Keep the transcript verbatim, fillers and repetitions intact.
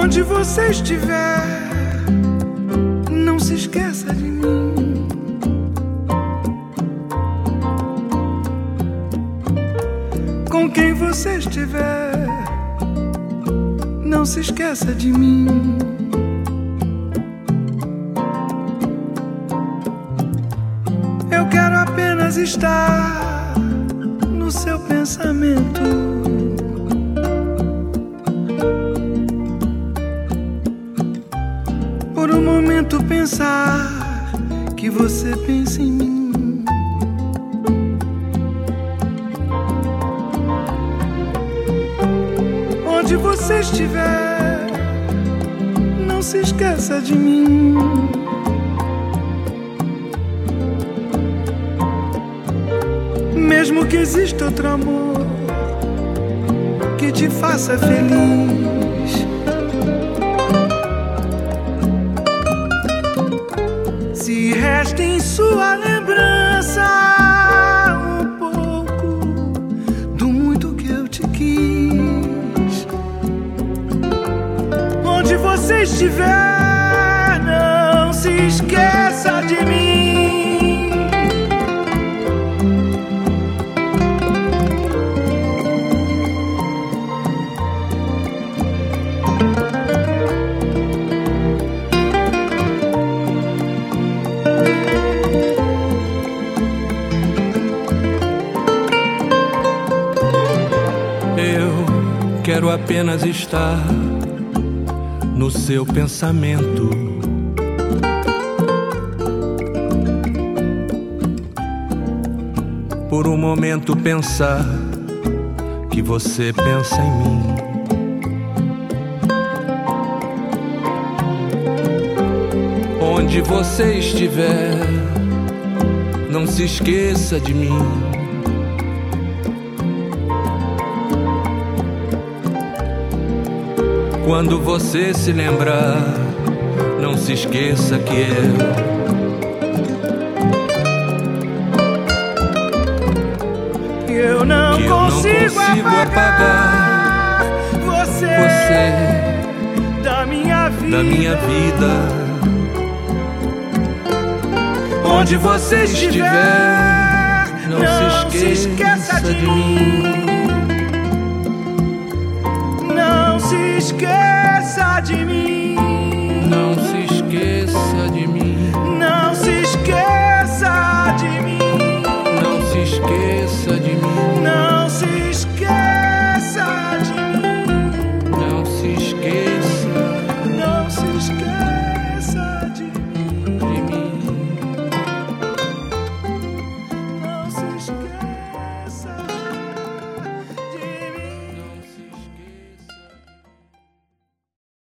Onde você estiver, não se esqueça de mim. Com quem você estiver, não se esqueça de mim. Eu quero apenas estar no seu pensamento. Por um momento pensar que você pensa em mim. Onde você estiver, não se esqueça de mim. Mesmo que exista outro amor que te faça feliz, se resta em sua lembrança um pouco do muito que eu te quis. Onde você estiver, não se esqueça de mim. Quero apenas estar no seu pensamento. Por um momento pensar que você pensa em mim. Onde você estiver, não se esqueça de mim. Quando você se lembrar, não se esqueça que eu que eu não, que eu consigo, não consigo apagar, apagar você, você da minha vida. da minha vida. Onde você estiver, não, não se esqueça, se esqueça de, de mim. Não se esqueça de mim. Não se esqueça.